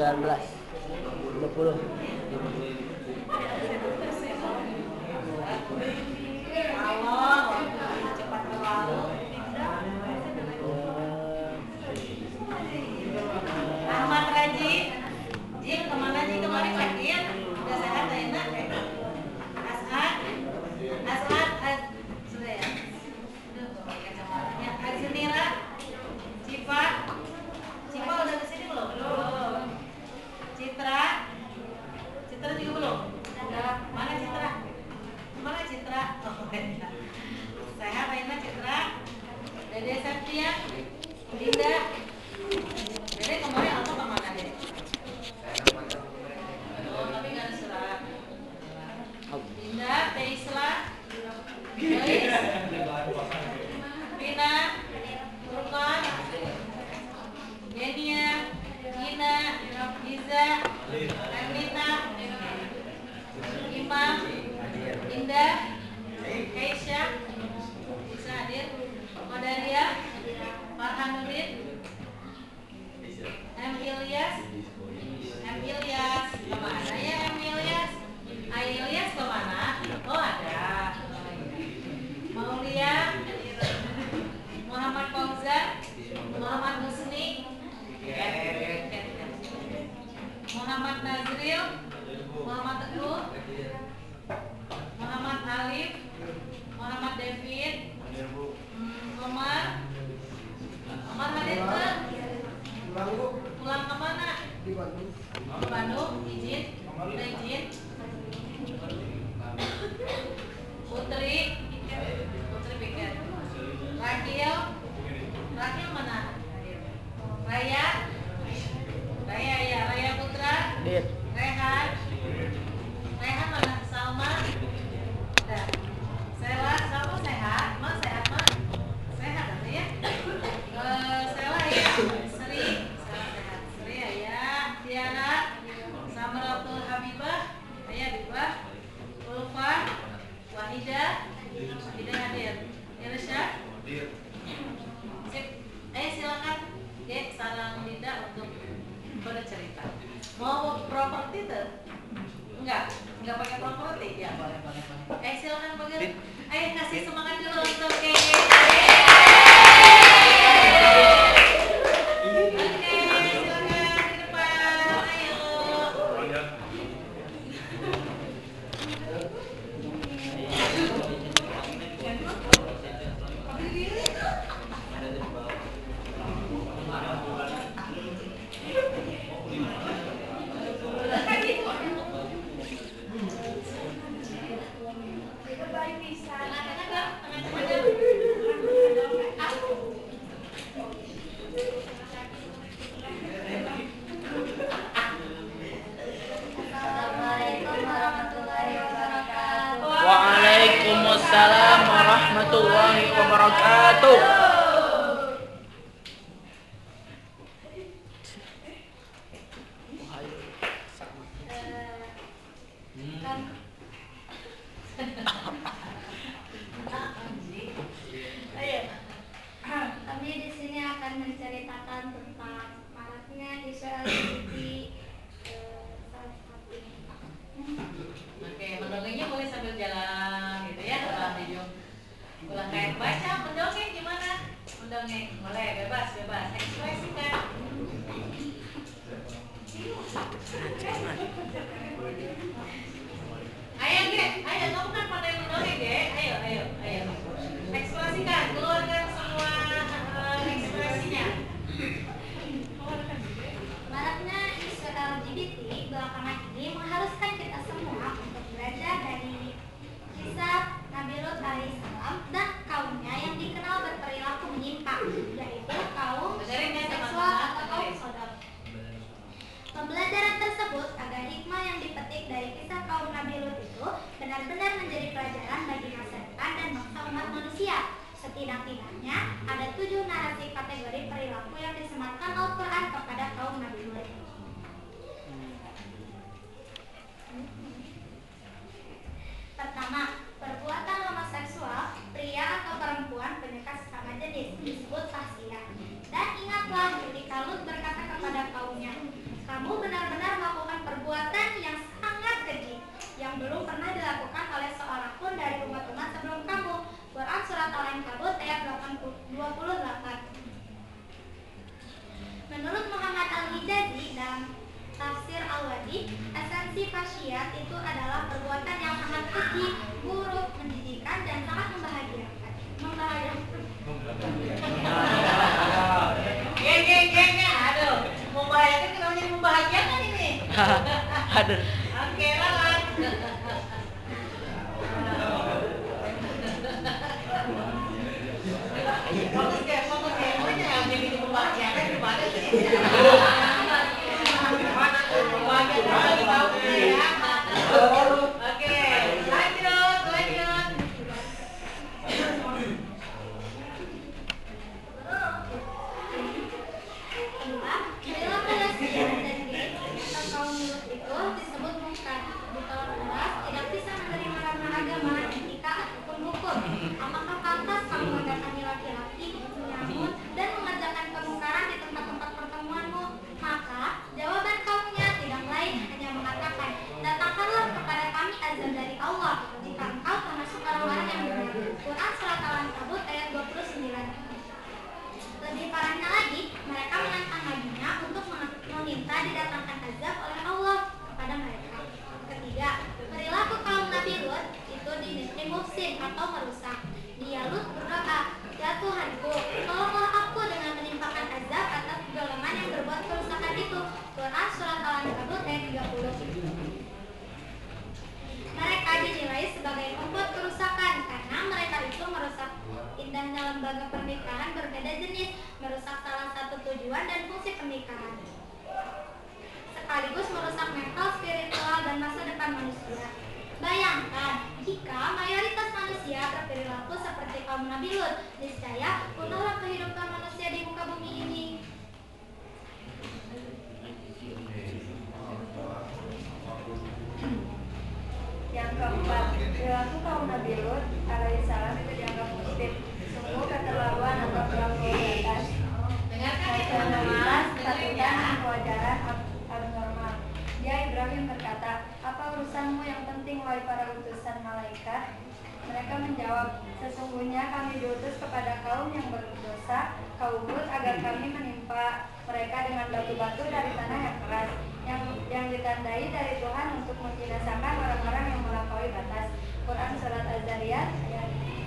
19 20. Cepat berlalu. Ahmad Raji, Jim kemana Jim kemarin sakit? Udah sehat dah enak kayak. Asad, sudah ya. Azunira, Cipa udah kesini belum? Belum. Citra juga belum? Udah. Mana Citra? Oh, enak. Sehat enak Citra. Dede Septia, Dinda. Dede kemarin apa kemana Dede? Oh, tapi nggak ada surat. Dinda, Teisla, Joyce, Vina, Rukan, Genia, Gina, Giza, Emlita, Imam, Indah, Keisha, bisa hadir, Kodaria, Farhanuddin, M. Ilyas, kemana ya M. Ilyas? Ilyas kemana? Oh ada. Maulia, Muhammad Fauzan, Muhammad Husni, Muhammad Nazril, Muhammad Teguh, Muhammad Alif, Muhammad David, Omar hadir ke? Pulang kemana? Di Bandung. Izin. Putri pikir. Rakil mana? Raya Putra. Rehan mana? Salma. Udah. Sela, kamu sehat? Mak sehat mak? Sehat atau ya? Sela ya. Sri sehat. Sri ya. Tiara. Samratul Habibah. Habibah. Ulfa. Wahida hadir. Irsya. Sip. Silakan. Sarang Dinda untuk bercerita. Mau properti tuh? Enggak pakai properti ya, boleh. Silakan panggil. Ayo kasih semangat dulu untuk Keke. Oke, silakan di depan. Ayo. Waalaikumsalam warahmatullahi wabarakatuh. Kami di sini akan menceritakan tentang maraknya isu LGBT. Oke, mendongengnya boleh sambil jalan gitu ya, ulang kayak baca, mendongeng gimana? Mendongeng, boleh, bebas, ekspresikan. Ayo kamu kan pandai mendongeng ayo. Ekspresikan, keluarkan semua ekspresinya. Maraknya isu LGBT belakangan ini mengharuskan kita semua untuk belajar dari kisah Nabi Lut alaihissalam dan kaumnya yang dikenal berperilaku menyimpang, yaitu kaum seksual atau kaum Sodom. Pembelajaran tersebut agar hikmah yang dipetik dari kisah kaum Nabi Lut itu benar-benar menjadi pelajaran bagi masa depan dan bangsa umat manusia. Setidak-tidaknya ada 7 narasi kategori perilaku yang disematkan Al-Quran kepada kaum Nabi Lut. Pertama, perbuatan homoseksual pria atau perempuan penyuka sesama jenis disebut fahsyah. Dan ingatlah ketika Lut berkata kepada kaumnya, kamu benar ayat 28. Menurut Muhammad Al-Hijazi dalam tafsir Al-Wadi, esensi khasiat itu adalah perbuatan yang sangat keji, buruk, menjijikkan, dan sangat membahagiakan. Geng, aduh, membahagiakan kenapa jadi membahagiakan ini? Aduh. Oke, lawan. Fokus ya, pokoknya yang jadi membahagiakan gimana sih? Membahagiakan tahu ya. Oke, lanjut. Perilaku lesbian dan gay atau kaum Lut itu disebut munkar. Ditolak keras, tidak bisa menerima norma agama, etika ataupun hukum. Apakah pantas kamu mendatangi laki-laki, menyamun, dan mengerjakan kemungkaran di tempat-tempat pertemuanmu? Maka jawaban kaumnya tidak lain hanya mengatakan, datangkanlah kepada kami azab dari Allah jika engkau termasuk orang-orang yang benar. Quran surat Al-Ankabut ayat 29. Lebih parahnya lagi, mereka menantang nabinya untuk meminta didatangkan azab oleh Allah kepada mereka. Ketiga, perilaku kaum Nabi Lut itu dinilai mufsid atau merusak. Dia Lut berdoa, ya Tuhanku, tolonglah aku dengan menimpakan azab atas golongan yang berbuat kerusakan itu. Quran surat Al-Ankabut ayat 30. Mereka dinilai sebagai pembuat kerusakan karena mereka itu merusak indahnya lembaga pernikahan berbeda jenis, merusak salah satu tujuan dan fungsi pernikahan, sekaligus merusak mental, spiritual, dan masa depan manusia. Bayangkan, jika mayoritas manusia berperilaku seperti kaum Nabi Lut, niscaya punahlah kehidupan manusia di muka bumi ini. Yang keempat, perilaku kaum Nabi Lut alaihissalam itu dianggap mufsid, sungguh keterlaluan atau terlalu di atas, nasionalitas, ketakutan, dan kewajaran abnormal. Dia Ibrahim berkata, apa urusanmu yang penting wahai para utusan malaikat? Mereka menjawab, sesungguhnya kami diutus kepada kaum yang berdosa, kaum Lut, agar kami menimpa mereka dengan batu-batu dari tanah yang keras, yang ditandai dari Tuhan untuk membinasakan orang-orang yang melampaui batas. Quran surat Az-Zariyat ayat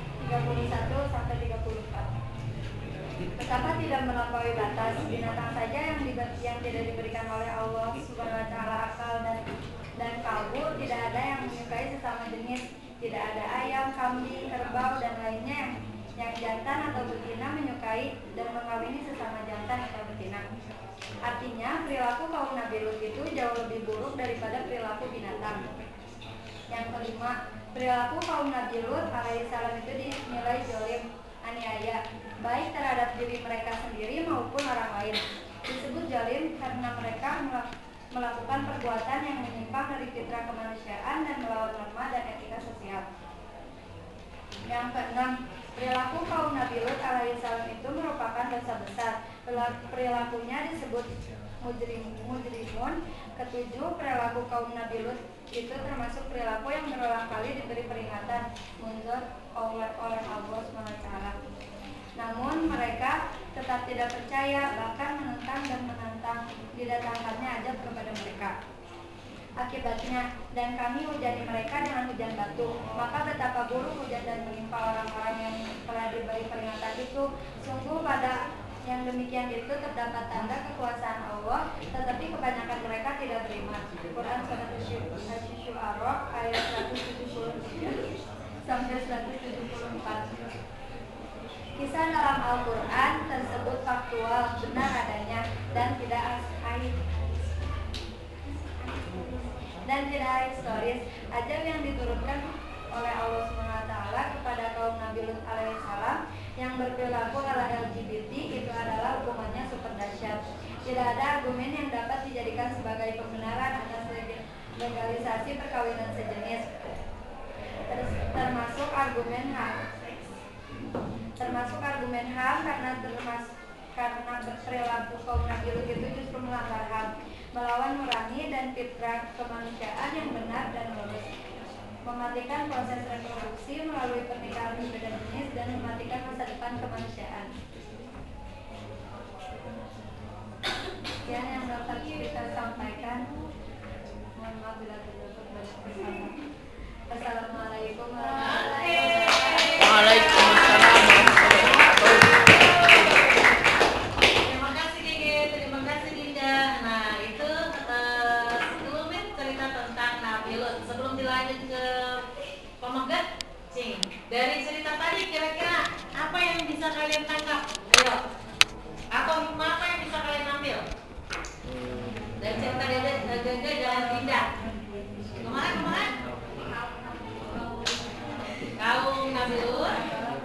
31-34. Betapa tidak melampaui batas, binatang saja yang tidak diberikan oleh Allah Subhanahu wa taala akal dan kalbu, tidak ada yang menyukai sesama jenis, tidak ada ayam, kambing, kerbau, dan lainnya yang jantan atau betina menyukai dan mengawini sesama jantan atau betina. Artinya, perilaku kaum Nabi Lut itu jauh lebih buruk daripada perilaku binatang. Yang kelima, perilaku kaum Nabi Lut alaihissalam itu dinilai zalim, aniaya, baik terhadap diri mereka sendiri maupun orang lain. Disebut zalim karena mereka melakukan perbuatan yang menyimpang dari fitrah kemanusiaan dan melawan norma dan etika sosial. Yang keenam, perilaku kaum Nabi Lut alaihissalam itu merupakan dosa besar. Perilakunya disebut mujrimun. Ketujuh, perilaku kaum Nabi Lut itu termasuk perilaku yang berulang kali diberi peringatan mundur oleh Allah SWT. Namun mereka tetap tidak percaya, bahkan menentang dan menantang didatangkannya azab kepada mereka. Akibatnya, dan kami hujani mereka dengan hujan batu. Maka betapa buruk hujan dan menimpa orang-orang yang telah diberi peringatan itu. Sungguh pada yang demikian itu terdapat tanda kekuasaan Allah, tetapi kebanyakan mereka tidak beriman. Quran surat Asy-Syu'ara ayat 173 sampai 174. Kisah dalam Al-Quran tersebut faktual, benar adanya, dan tidak historis. Ajab yang diturunkan oleh Allah SWT kepada kaum Nabi Lut alaihissalam yang berperilaku ala LGBT itu adalah hukumannya super dahsyat. Tidak ada argumen yang dapat dijadikan sebagai pembenaran atas legalisasi perkawinan sejenis, termasuk argumen HAM karena perilaku kaum Nabi Lut itu justru melanggar HAM, melawan nurani dan fitrah kemanusiaan yang benar dan lurus, mematikan proses reproduksi melalui pernikahan berbeda jenis, dan mematikan masa depan kemanusiaan. Sekian yang dapat kita sampaikan. Mohon maaf bila terdapat banyak kesalahan. Assalamualaikum warahmatullahi wabarakatuh. Waalaikumsalam warahmatullahi wabarakatuh. Terima kasih Gigi, terima kasih Dinda. Nah itu sebelumnya cerita tentang Nabi Lut. Sebelum dilanjut ke Pemagat, Cing, dari cerita tadi kira-kira apa yang bisa kalian tangkap? Ayo. Atau hikmah apa yang bisa kalian ambil? Dari cerita Gaga dan Dinda. Kemana? Kaum Nabi Lut.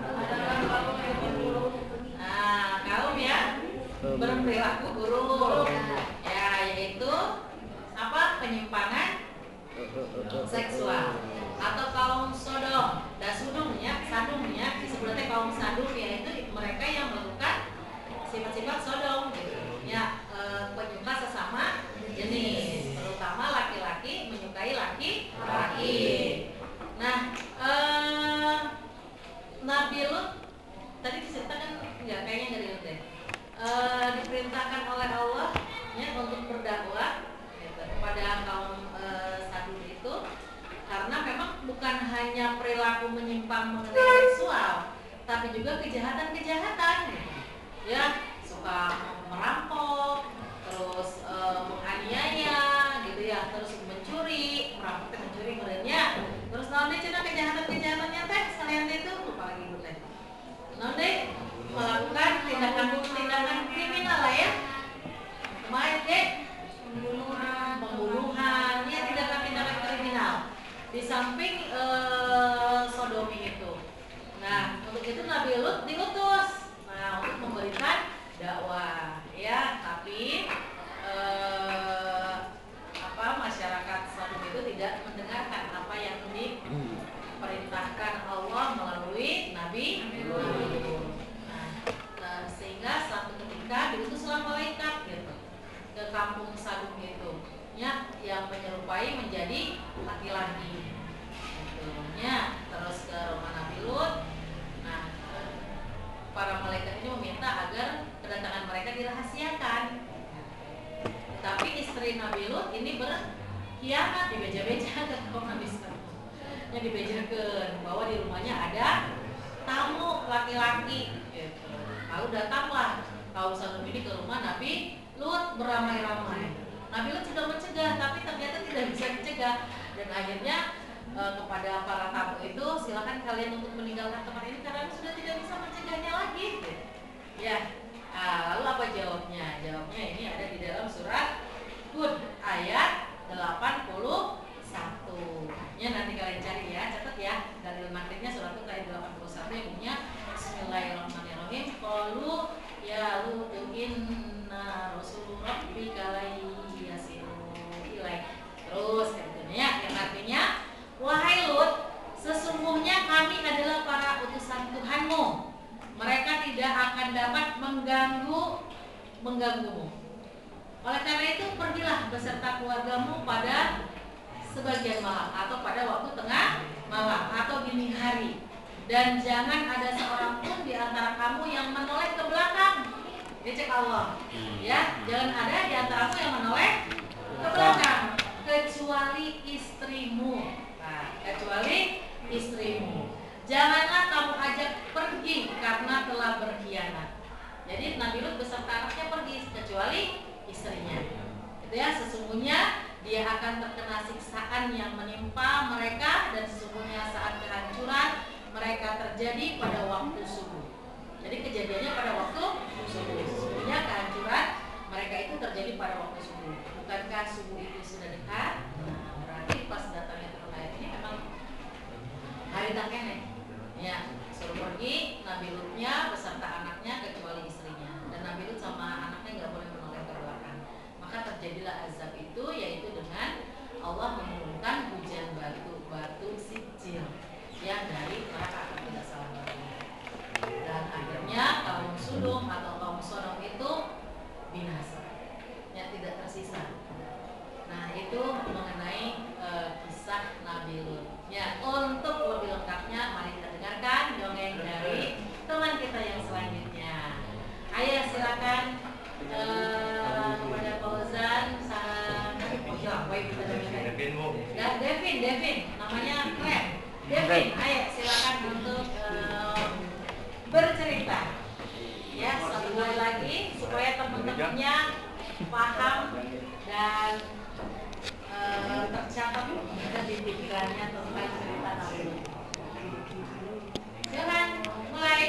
Nah, kaum ya berperilaku buruk. Ya, yaitu apa? Penyimpangan seksual. Atau kaum Sodom dan Sadumnya disebutnya kaum Sadum, yaitu mereka yang melakukan sifat-sifat Sodom gitu. Ya, penyuka sesama jenis, terutama laki-laki menyukai laki-laki. Nah, Nabi Lut tadi diceritakan nggak, kayaknya nggak Lut deh. Diperintahkan oleh Allah ya untuk berdakwah gitu, kepada kaum Sadum itu, karena memang bukan hanya perilaku menyimpang mengenai seksual, tapi juga kejahatan-kejahatan gitu. Ya, suka merampok, terus menganiaya gitu ya, terus mencuri, kemudiannya terus nanti cina kejahatan-kejahatannya teh sekalian itu lupa lagi teh. Nanti melakukan tindakan kriminal lah ya. Kemarin deh pembunuhan, ya tindakan-tindakan kriminal. Di samping sodomi itu. Nah, untuk itu Nabi Lut diutus untuk memberikan dakwah ya, tapi masyarakat Sodom itu tidak mendengarkan apa yang diperintahkan Allah melalui Nabi Lut. Nah, sehingga suatu ketika diutuslah malaikat gitu ke kampung Sodom itu ya, yang menyerupai menjadi laki-laki gitu ya, terus ke rumah Nabi Lut. Nah, para malaikat ini meminta agar kedatangan mereka dirahasiakan. Tapi istri Nabi Lut ini berkhianat, dibeja-beja ke kaum Nabi Lut. Yang dibejakan bahwa di rumahnya ada tamu laki-laki gitu. Lalu datanglah kaum Sodom ini ke rumah Nabi Lut beramai-ramai. Nabi Lut sudah mencegah, tapi ternyata tidak bisa dicegah, dan akhirnya kepada para tamu itu, silakan kalian untuk meninggalkan tempat ini karena sudah tidak bisa mencegahnya lagi gitu. Ya, lalu apa jawabnya? Jawabnya ini ada di dalam surat Hud ayat 81. Ya, nanti kalian cari ya, catat ya. Dalil makrifnya surat Hud ayat 81 yang bunyinya Bismillahirrahmanirrahim. Qalu ya Lut inna rasul rabbika yasiru ilaik. Terus katanya yang artinya, wahai Lut, sesungguhnya kami adalah para utusan Tuhanmu. Mereka tidak akan dapat mengganggumu. Oleh karena itu pergilah beserta keluargamu pada sebagian malam atau pada waktu tengah malam atau dini hari, dan jangan ada seorang pun di antara kamu yang menoleh ke belakang. Dia cek Allah, ya, jangan ada di antaramu yang menoleh ke belakang kecuali istrimu. Nah, kecuali istrimu. Janganlah kamu ajak pergi karena telah berkhianat. Jadi Nabi Lut beserta anaknya pergi kecuali istrinya. Itu ya, sesungguhnya dia akan terkena siksaan yang menimpa mereka, dan sesungguhnya saat kehancuran mereka terjadi pada waktu subuh. Jadi kejadiannya pada waktu subuh. Sesungguhnya kehancuran mereka itu terjadi pada waktu subuh. Bukankah subuh itu sudah dekat? Nah, berarti pas datangnya turun ayat ini memang hari takene. Ya, suruh pergi Nabi Lutnya beserta anaknya kecuali istrinya, dan Nabi Lut sama anaknya nggak boleh menoleh ke belakang. Maka terjadilah azab itu, yaitu dengan Allah menurunkan hujan batu sijil yang dari neraka, tidak salah lagi. Devin, ayo silakan untuk bercerita. Ya, satu kali lagi supaya teman-temannya paham dan tercatat di pikirannya tentang cerita Nabi. Silakan mulai.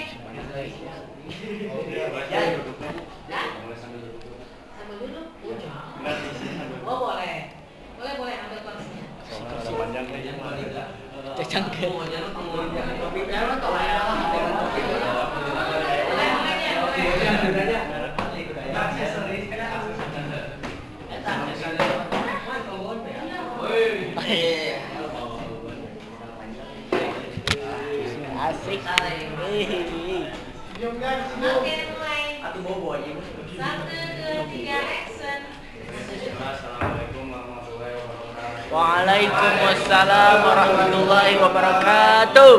Nah, sambil duduk. Oh boleh, boleh ambil kursinya. Asik. Oke, mulai. 1, 2, 3, action. Assalamualaikum warahmatullahi wabarakatuh. Waalaikumsalam warahmatullahi wabarakatuh.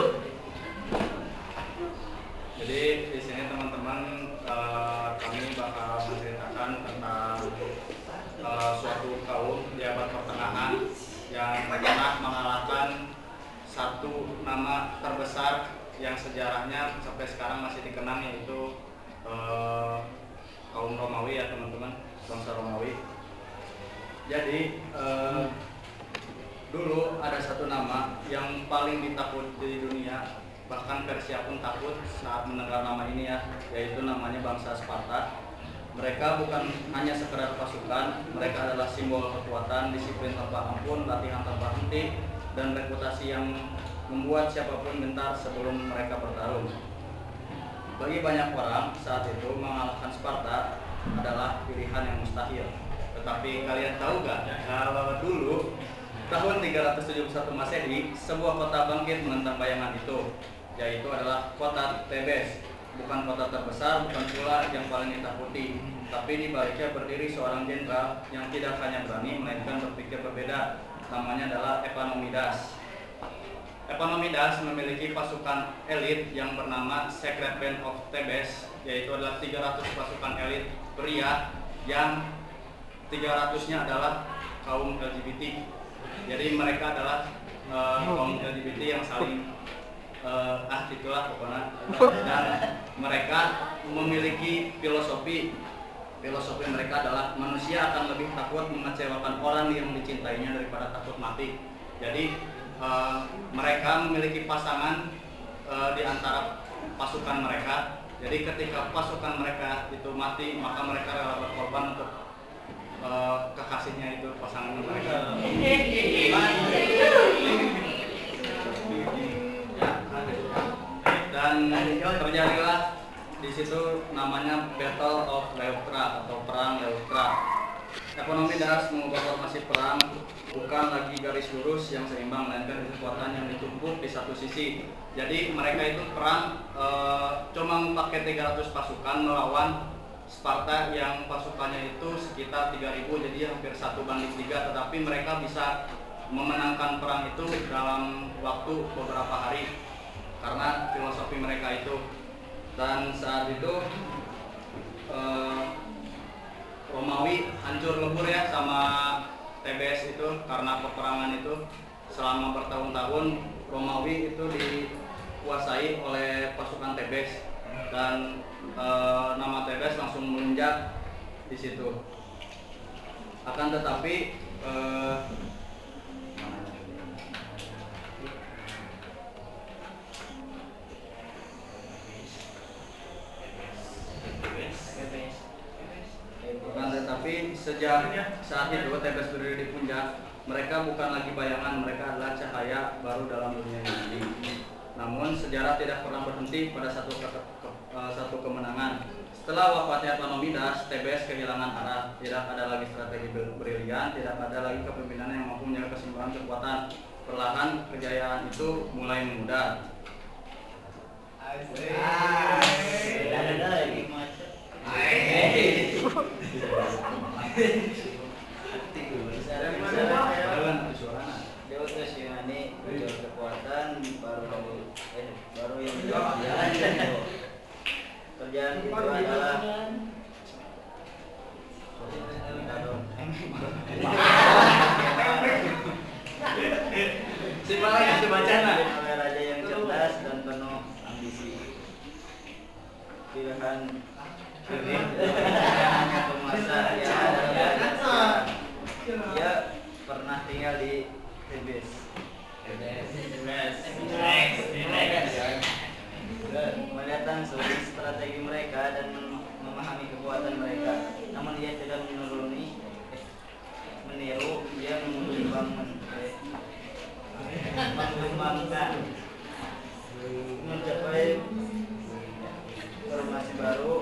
Jadi di sini teman-teman kami bakal menceritakan tentang suatu kaum di abad pertengahan yang pernah mengalahkan satu nama terbesar yang sejarahnya sampai sekarang masih dikenang, yaitu kaum Romawi ya teman-teman, bangsa Romawi. Jadi dulu ada satu nama yang paling ditakuti di dunia, bahkan Persia pun takut saat mendengar nama ini ya, yaitu namanya bangsa Sparta. Mereka bukan hanya sekedar pasukan, mereka adalah simbol kekuatan, disiplin tanpa ampun, latihan tanpa henti, dan reputasi yang membuat siapapun gentar sebelum mereka bertarung. Bagi banyak orang saat itu mengalahkan Sparta adalah pilihan yang mustahil. Tetapi kalian tahu gak kalau dulu tahun 371 Masehi sebuah kota bangkit menentang bayangan itu, yaitu adalah kota Tebes. Bukan kota terbesar, bukan pula yang paling ditakuti, tapi di baliknya berdiri seorang jenderal yang tidak hanya berani melainkan berpikir berbeda. Namanya adalah Epaminondas. Epaminondas memiliki pasukan elit yang bernama Secret Band of Thebes, yaitu adalah 300 pasukan elit pria yang 300-nya adalah kaum LGBT. Jadi mereka adalah kaum LGBT yang saling itulah pokoknya. Dan mereka memiliki filosofi mereka adalah manusia akan lebih takut mengecewakan orang yang dicintainya daripada takut mati. Jadi mereka memiliki pasangan di antara pasukan mereka. Jadi ketika pasukan mereka itu mati, maka mereka rela berkorban untuk kekasihnya itu, pasangan mereka. Dan terjadilah di situ namanya Battle of Leuctra atau perang Leuctra. Epaminondas mengubah formasi perang bukan lagi garis lurus yang seimbang, melainkan kekuatan yang ditumpuk di satu sisi. Jadi mereka itu perang cuma pakai 300 pasukan melawan Sparta yang pasukannya itu sekitar 3.000, jadi hampir 1:3, tetapi mereka bisa memenangkan perang itu dalam waktu beberapa hari karena filosofi mereka itu. Dan saat itu Romawi hancur lebur ya sama Tebes itu karena peperangan itu. Selama bertahun-tahun Romawi itu dikuasai oleh pasukan Tebes dan nama Tebes langsung melunjak di situ. Akan tetapi sejak saat itu Tebes berdiri di puncak, mereka bukan lagi bayangan, mereka adalah cahaya baru dalam dunia ini. Namun sejarah tidak pernah berhenti pada satu kemenangan. Setelah wafatnya Epaminondas, Tebes kehilangan arah. Tidak ada lagi strategi brilian, tidak ada lagi kepemimpinan yang mampu menjaga keseimbangan kekuatan. Perlahan kejayaan itu mulai memudar. Kekuatan baru yang jalan kerjaan itu adalah Siapa lagi bacaan? pilihan hanya penguasa yang ada dalam sejarah. Dia pernah tinggal di Tebes. Melihat langsung strategi mereka dan memahami kekuatan mereka. Namun dia tidak meniru, dia mengembangkan mencapai formasi baru.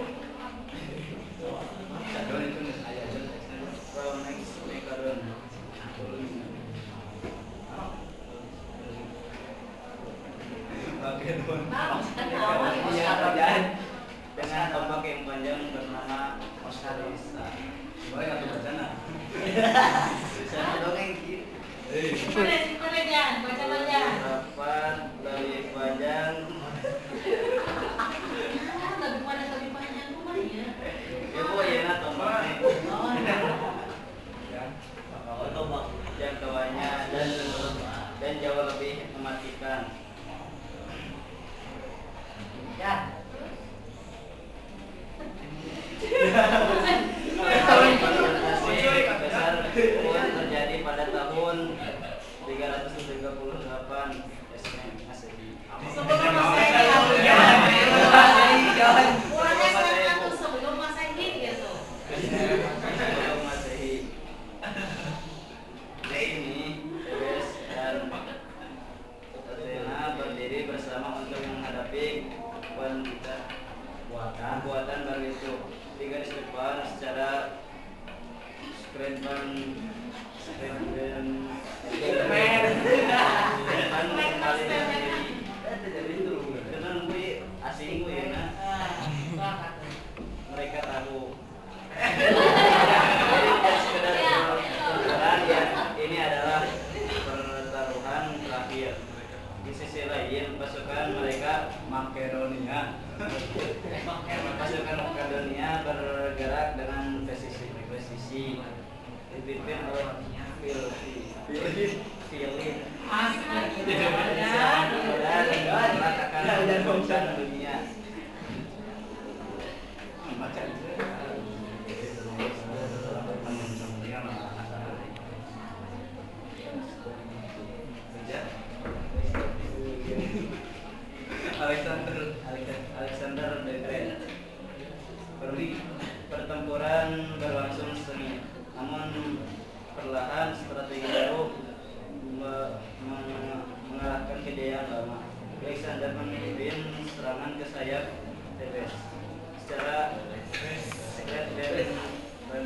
Dengan tombak yang panjang bernama Oscarisa. Boleh nggak tuh bacana? Bisa dongeng gitu. Simpen aja, baca aja. Rapat dari panjang. Lebih panjang rumahnya. Ya bu ya nah tombaknya. Tombak jangkauannya dan jauh lebih mematikan. Ya. Besar pun terjadi pada tahun 338 Masehi. Sebelum Masehi gitu. Sebelum Masehi. Di sini Tebes dan Athena berdiri bersama untuk menghadapi buatan baru itu. Di garis depan secara mereka tahu. Ini adalah pertaruhan terakhir. Di sisi lain pasukan mereka Makedonia bergerak dengan presisi dipimpin oleh Filip dan mengatakan dunia. Alexander the Great. Pertempuran berlangsung sengit, namun perlahan strategi baru mengalahkan kejayaan lama. Alexander memimpin serangan ke sayap Tebes secara sekret dan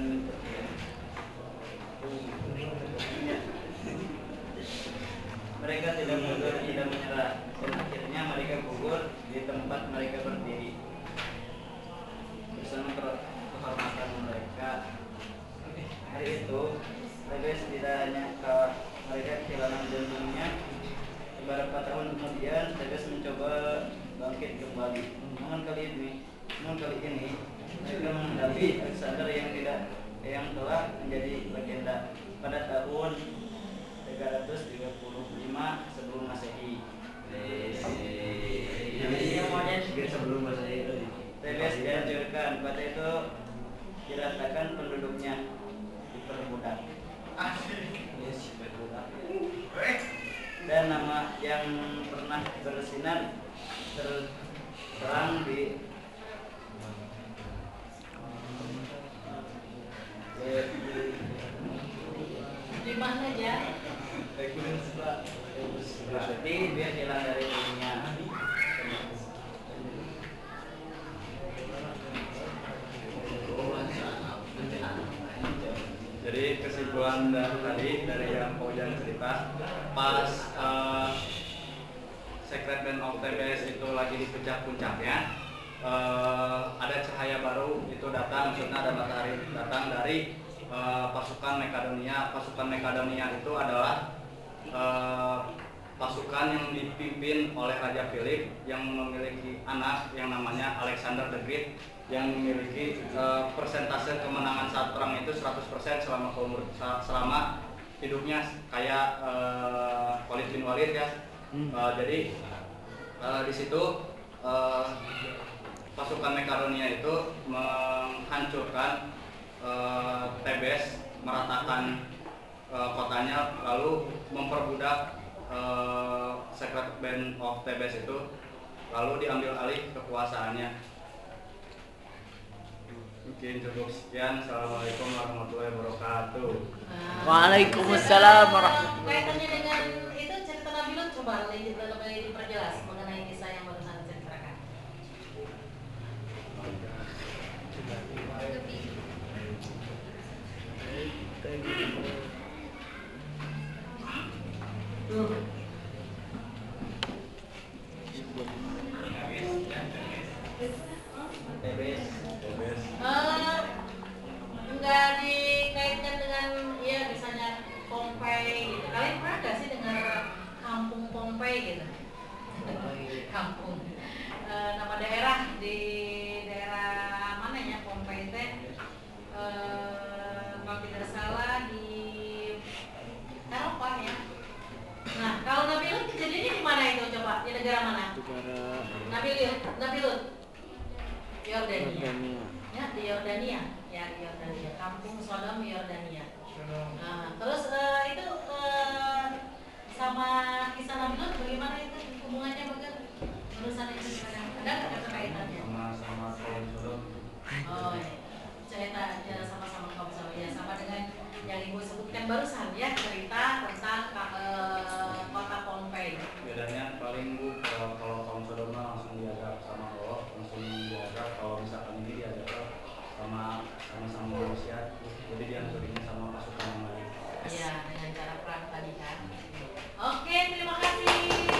mereka tidak mundur, tidak menyerah, dan akhirnya mereka gugur di tempat mereka berdiri bersama kehormatan mereka. Hari itu Tebes tidak hanya mereka kehilangan jantungnya. Beberapa tahun kemudian Tebes mencoba bangkit kembali. Namun kali ini mereka menghadapi Alexander yang telah menjadi legenda pada tahun 335 sebelum Masehi. Sebelum Masehi itu. Tebes dihancurkan, pada itu diratakan penduduknya, diperbudak. Dan nama yang pernah bersinar terang Di mana aja? berarti dia hilang dari dunia. Jadi kesimpulan tadi dari yang Pak Ujang cerita, pas Secret Band of Tebes itu lagi di puncak-puncaknya, ada cahaya baru itu datang, maksudnya ada matahari datang dari pasukan Makedonia. Pasukan Makedonia itu adalah pasukan yang dipimpin oleh Raja Philip yang memiliki anak yang namanya Alexander the Great, yang memiliki persentase kemenangan saat perang itu 100% selama hidupnya, kayak Khalid bin Walid ya. Jadi di situ pasukan Mekaronia itu menghancurkan Tebes, meratakan kotanya, lalu memperbudak Secret Band of Tebes itu, lalu diambil alih kekuasaannya. Mungkin cukup sekian. Assalamualaikum warahmatullahi wabarakatuh. Waalaikumsalam warahmatullahi wabarakatuh. Kaitannya dengan itu cerita Nabi Lut, coba lebih diperjelas mengenai kisah yang barusan diceritakan. Enggak dikaitkan dengan ya misalnya Pompei gitu. Kalian pernah nggak sih dengar kampung Pompei gitu? Kampung nama daerah di daerah mana ya Pompei teh? Kalau tidak salah di Eropa ya. Nah, kalau Nabi Lut kejadiannya di mana itu coba? Di negara mana? Nabi Lut. Yordania. Ya, di Yordania. Ya, di Yordania. Kampung Sodom Yordania. Nah, terus itu sama kisah Nabi Lut bagaimana itu hubungannya bagan? Urusan itu gimana? Ada nggak kaitannya? Sama kaum Sodom. Oh, iya. Cerita ya sama-sama kaum Sodom ya, sama dengan yang ibu sebutkan barusan ya, cerita tentang kota Pompei. Bedanya paling Bu, kalau kaum Sodom langsung diajak sama Allah, langsung diajak. Kalau misalkan ini diajak sama manusia, jadi dihancurinnya sama pasukan yang lain. Iya, dengan cara perang tadi kan. Oke, terima kasih.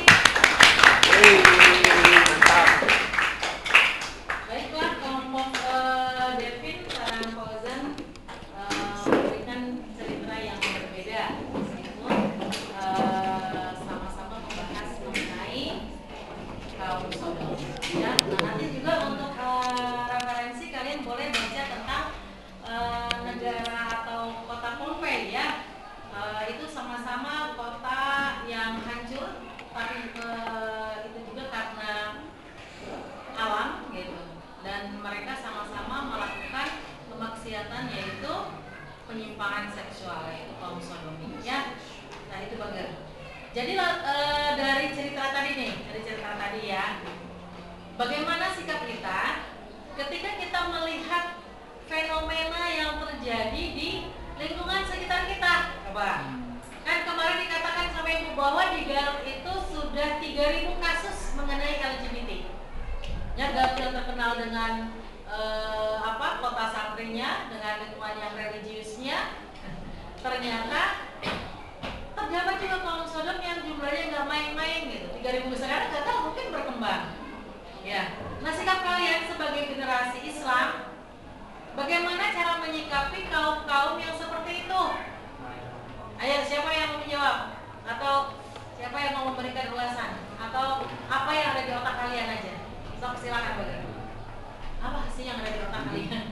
Baiklah, kelompok Devin, Sarang Fauzan memberikan cerita yang berbeda meskipun sama-sama membahas mengenai kaum Sodom. Ya, nah nanti juga untuk referensi kalian boleh baca tentang negara atau kota Pompei ya. Itu sama-sama kota yang hancur, tapi itu juga karena alam gitu. Dan mereka sama-sama melakukan kemaksiatan yaitu penyimpangan seksual, yaitu kaum sodomi ya. Nah itu bagian. Jadi dari cerita tadi ya, bagaimana sikap kita ketika kita melihat fenomena yang terjadi di lingkungan sekitar kita? Coba. Kan kemarin dikatakan sama Ibu bahwa di Garut itu sudah 3.000 kasus mengenai LGBT. Ya, Garut yang terkenal dengan kota santrinya, dengan lingkungan yang religiusnya, ternyata terdapat juga kaum Sodom yang jumlahnya nggak main-main gitu. 3.000 sekarang nggak tahu mungkin berkembang. Ya, nah sikap kalian sebagai generasi Islam, bagaimana cara menyikapi kaum-kaum yang seperti itu? Ayo, siapa yang mau menjawab? Atau siapa yang mau memberikan ulasan? Atau apa yang ada di otak kalian aja? Sok silakan bagi. Apa sih yang ada di otak kalian?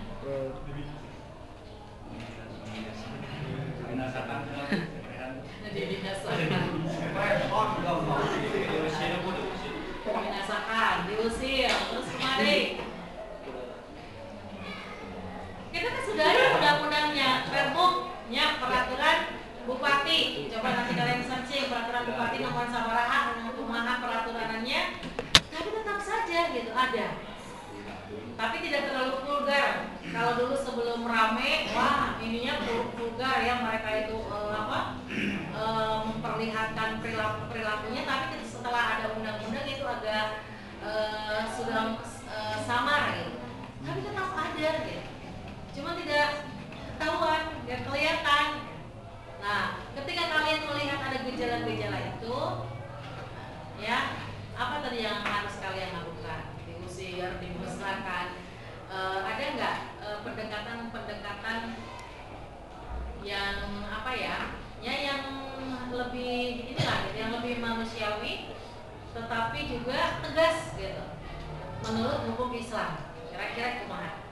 Binasakan. Binasakan, diusir, terus kemari. Kita kan sudah ada undang-undangnya, Perbuknya, peraturan Bupati. Coba nanti kalian searching peraturan Bupati nomor sabaraha, kumaha peraturanannya. Tapi tetap saja gitu ada. Tapi tidak terlalu vulgar. Kalau dulu sebelum rame, wah ininya vulgar ya, mereka itu memperlihatkan perilakunya. Tapi setelah ada undang-undang itu agak sudah samar gitu. Tapi tetap ada gitu. Cuma tidak ketahuan, tidak kelihatan. Nah, ketika kalian melihat ada gejala-gejala itu, ya, apa tadi yang harus kalian lakukan? Diusir, dimusnahkan. Ada nggak pendekatan-pendekatan yang apa ya? Ya, yang lebih inilah, yang lebih manusiawi, tetapi juga tegas gitu. Menurut hukum Islam, kira-kira kumaha?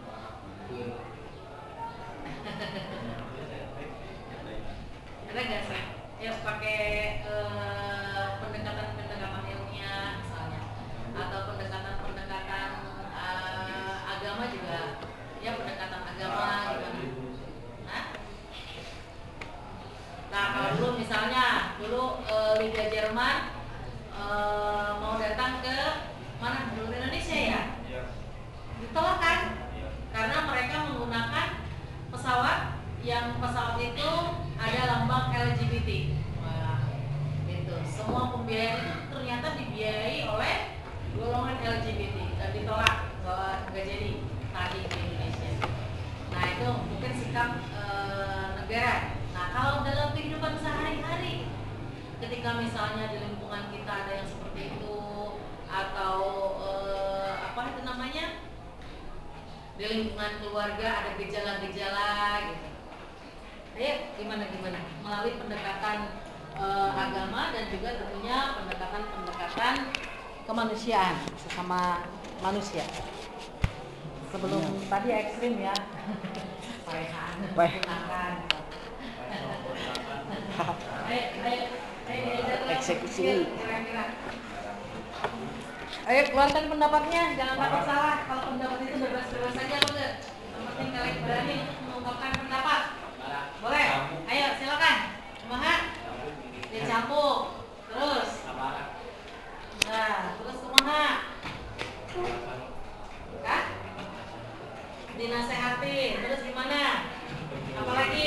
Ada nggak sih? Ya pakai pendekatan-pendekatan ilmiah misalnya, atau pendekatan-pendekatan juga ya pendekatan agama gimana. Nah kalau dulu misalnya Liga Jerman mau datang ke mana dulu Indonesia ya, ditolak kan? Karena mereka menggunakan pesawat yang pesawat itu ada lambang LGBT. Wah, itu semua pembiayaan itu ternyata dibiayai oleh golongan LGBT dan ditolak bahwa nggak jadi tadi di Indonesia. Nah itu mungkin sikap negara. Nah kalau dalam kehidupan sehari-hari, ketika misalnya di lingkungan kita ada yang seperti itu atau apa itu namanya di lingkungan keluarga ada gejala-gejala gitu. Ayo gimana melalui pendekatan agama dan juga tentunya pendekatan kemanusiaan sesama manusia. Sebelum tadi ekstrim ya, gunakan. Eksekusi. Ayo keluarkan pendapatnya, jangan takut salah. Kalau pendapat itu bebas-bebas saja, enggak. Yang penting kalian berani untuk mengungkapkan pendapat. Boleh? Ayo silakan. Kumaha? Dicampur. Terus. Nah, terus kumaha? Hah? Dinasehatin. Terus gimana? Apalagi?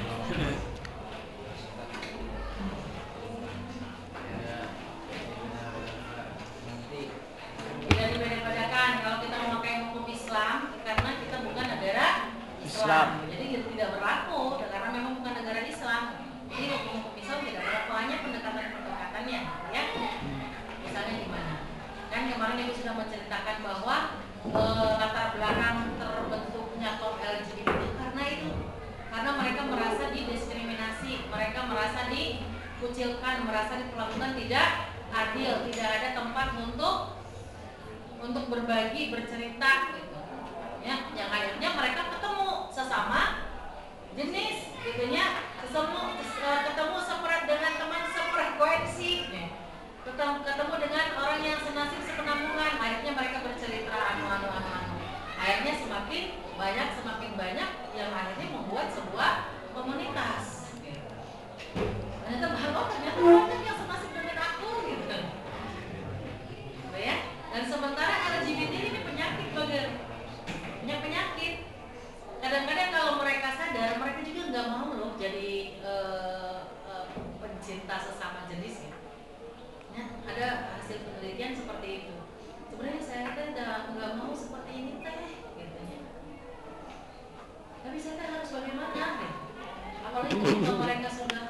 Tidak dibeda-bedakan kalau kita memakai hukum Islam karena kita bukan negara Islam. Jadi tidak berlaku karena memang bukan negara Islam. Jadi hukum Islam tidak berlaku, hanya pendekatan-pendekatannya, ya. Misalnya gimana? Kan kemarin Ibu sudah menceritakan bahwa latar belakang terbentuknya kaum LGBT itu karena mereka merasa didiskriminasi, mereka merasa dikucilkan, merasa diperlakukan tidak adil, tidak ada tempat untuk berbagi, bercerita gitu. Ya, yang akhirnya mereka ketemu sesama jenis gitunya, ketemu seperat dengan teman sefrekuensi, ketemu dengan orang yang senasib sepenanggungan, akhirnya mereka bercerita anu. Akhirnya semakin banyak yang akhirnya membuat sebuah komunitas. Ternyata ternyata banyak yang senasib dengan aku gitu. Ya? Dan sementara LGBT ini penyakit penyakit. Kadang-kadang kalau mereka sadar, mereka juga nggak mau loh jadi pencinta sesama jenis ya. Ya, ada hasil penelitian seperti itu. Sebenarnya saya nggak mau seperti ini teh, gitu ya. Tapi saya harus bagaimana? Gitu. Apalagi kalau mereka sudah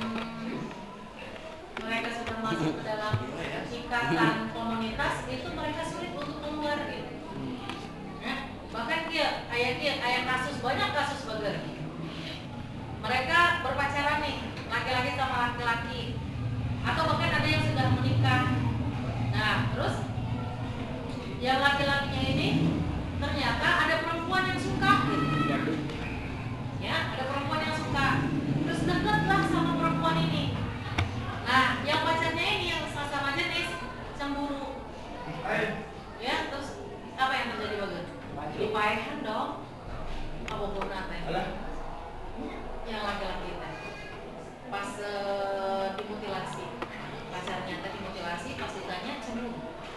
masuk ke dalam ikatan komunitas, itu mereka sulit untuk keluar gitu. Ya, bahkan ayat kasus, banyak kasus bager. Mereka berpacaran nih, laki-laki sama laki-laki, atau bahkan ada yang sudah menikah. Nah, terus yang laki-lakinya ini ternyata ada perempuan yang suka gitu. Ya, ada perempuan yang suka. Terus dekatlah sama perempuan ini. Nah, yang pacarnya ini yang sama jenis cemburu. Ya, terus apa yang terjadi bagus? Dipaehan dong. Apa pun teh? Yang laki-laki teh. Pas dimutilasi. Pacarnya teh dimutilasi, pas ditanya cemburu.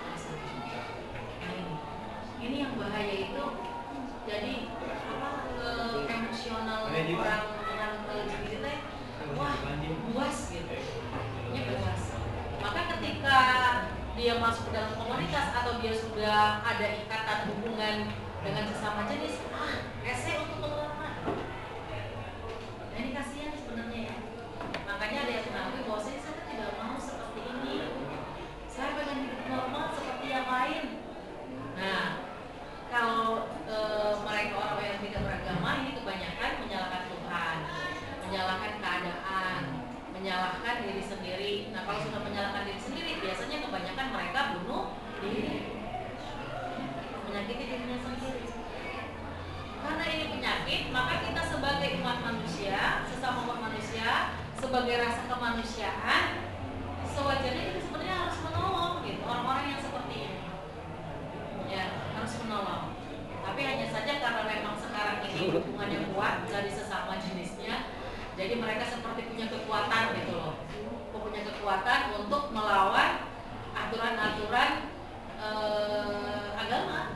Ini yang bahaya itu. Jadi emosional orang LGBT teh, wah buas gitu. Buas. Maka ketika dia masuk ke dalam komunitas atau dia sudah ada ikatan hubungan dengan sesama jenis, ese untuk keluar. Nah ini kasihan sebenarnya ya. Makanya ada yang mengakui bahwa saya tidak mau seperti ini. Saya pengen hidup normal seperti yang lain. Nah, kalau mereka orang yang tidak beragama ini kebanyakan menyalahkan Tuhan, menyalahkan keadaan, menyalahkan diri sendiri. Nah kalau sudah menyalahkan diri sendiri, biasanya kebanyakan mereka bunuh diri, menyakiti dirinya sendiri. Karena ini penyakit, maka kita sebagai umat manusia, sesama umat manusia, sebagai rasa kemanusiaan, sewajarnya kita sebenarnya harus menolong gitu orang-orang yang seperti ini. Ya, harus menolong. Tapi hanya saja karena memang sekarang ini hubungannya kuat dari sesama jenisnya, jadi mereka seperti punya kekuatan gitu loh, punya kekuatan untuk melawan aturan-aturan agama,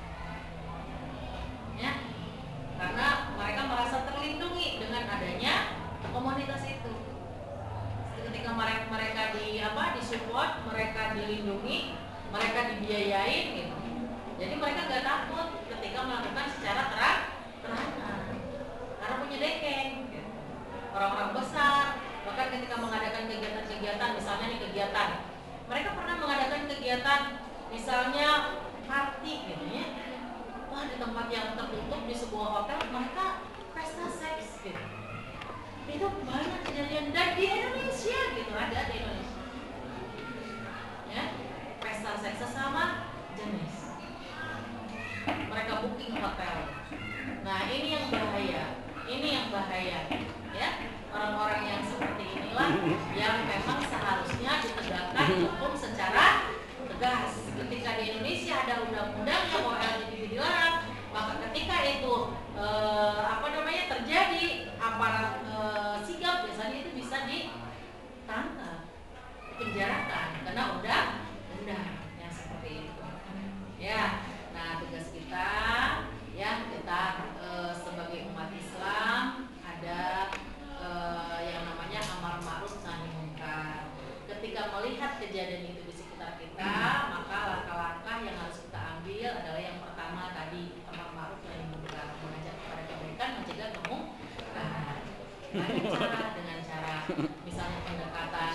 ya, karena mereka merasa terlindungi dengan adanya komunitas itu. Ketika mereka disupport, mereka dilindungi, mereka dibiayain gitu. Jadi mereka nggak takut ketika melakukan secara terang-terangan karena punya dekeng. Gitu. Orang-orang besar bahkan ketika mengadakan kegiatan-kegiatan, misalnya nih kegiatan, mereka pernah mengadakan kegiatan misalnya party gitu ya. Wah, di tempat yang tertutup di sebuah hotel mereka pesta seks gitu. Itu banyak kejadian dan di Indonesia gitu, ada di Indonesia. Ya, pesta seks sesama jenis. Mereka booking hotel. Nah, ini yang bahaya, ya. Orang-orang yang seperti inilah yang memang seharusnya ditegakkan hukum secara tegas. Ketika di Indonesia ada undang-undang yang mau LGBT dilarang, maka ketika itu terjadi aparat sigap biasanya itu bisa ditangkap, dipenjarakan karena undang-undang yang seperti itu. Ya, nah tugas kita ya sebagai umat Islam ada yang namanya amar ma'ruf nahi munkar. Ketika melihat kejadian itu di sekitar kita, maka langkah-langkah yang harus kita ambil adalah yang pertama tadi amar ma'ruf nahi munkar, mengajak kepada kebaikan, mencegah kemungkaran. Dengan cara misalnya pendekatan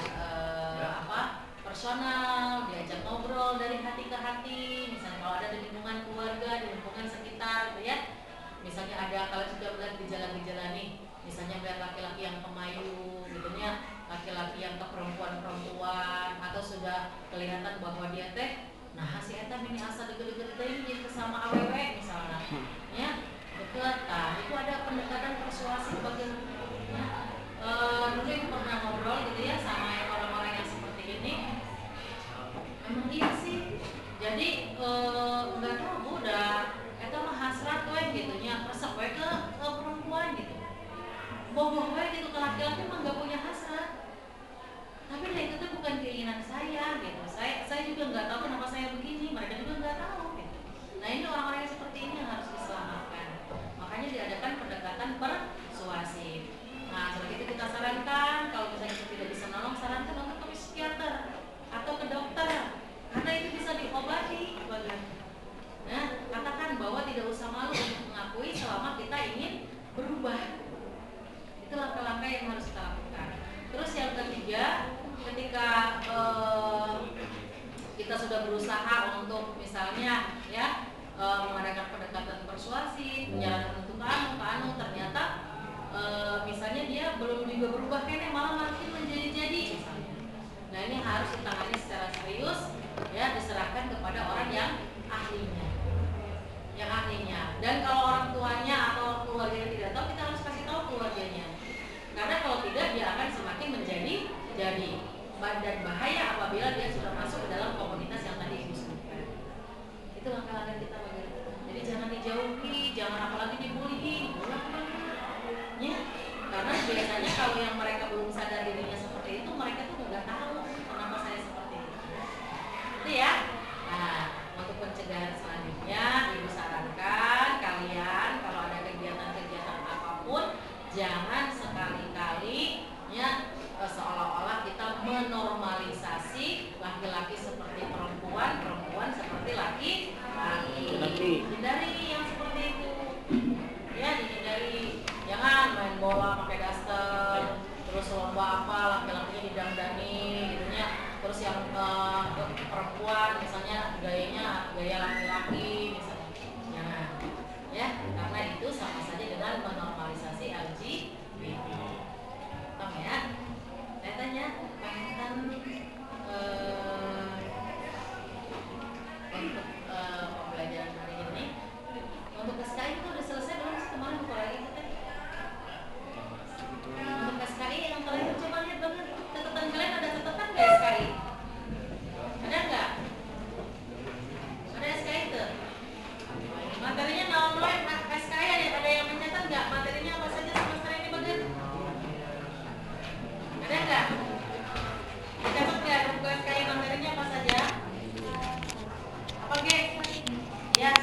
personal, diajak ngobrol dari hati ke hati, misalnya kalau ada di lingkungan keluarga, di lingkungan sekitar gitu ya. Misalnya ada, kalau sudah melihat gejala-gejala nih, misalnya melihat laki-laki yang pemayu gitu ya, laki-laki yang ke perempuan-perempuan, atau sudah kelihatan bahwa dia nah si eta ini asa deket-deket teh sama awewe misalnya ya, deket. Nah, itu ada pendekatan persuasif bagaimana dulu yang pernah ngobrol gitu ya sama orang-orang yang seperti ini. Emang iya sih, jadi nggak tahu bu, udah eta mah hasrat we gitu nya, resep we ke perempuan gitu, boboh we gitu ke laki-laki mah nggak punya hasrat. Tapi itu tuh bukan keinginan saya gitu, saya juga nggak tahu kenapa saya begini, mereka juga nggak tahu gitu. Nah, ini orang-orang yang seperti ini yang harus diselamatkan, makanya diadakan pendekatan persuasif. Nah, seperti itu kita sarankan, kalau misalnya kita tidak bisa nolong, sarankan untuk ke psikiater atau ke dokter, karena itu bisa diobati. Nah, katakan bahwa tidak usah malu untuk mengakui selama kita ingin berubah. Itu langkah-langkah yang harus kita lakukan. Terus yang ketiga, ketika kita sudah berusaha untuk misalnya ya mengadakan pendekatan persuasif, menyarankan untuk anu, ternyata misalnya dia belum juga berubah, kayaknya malah makin menjadi-jadi misalnya. Nah, ini harus ditangani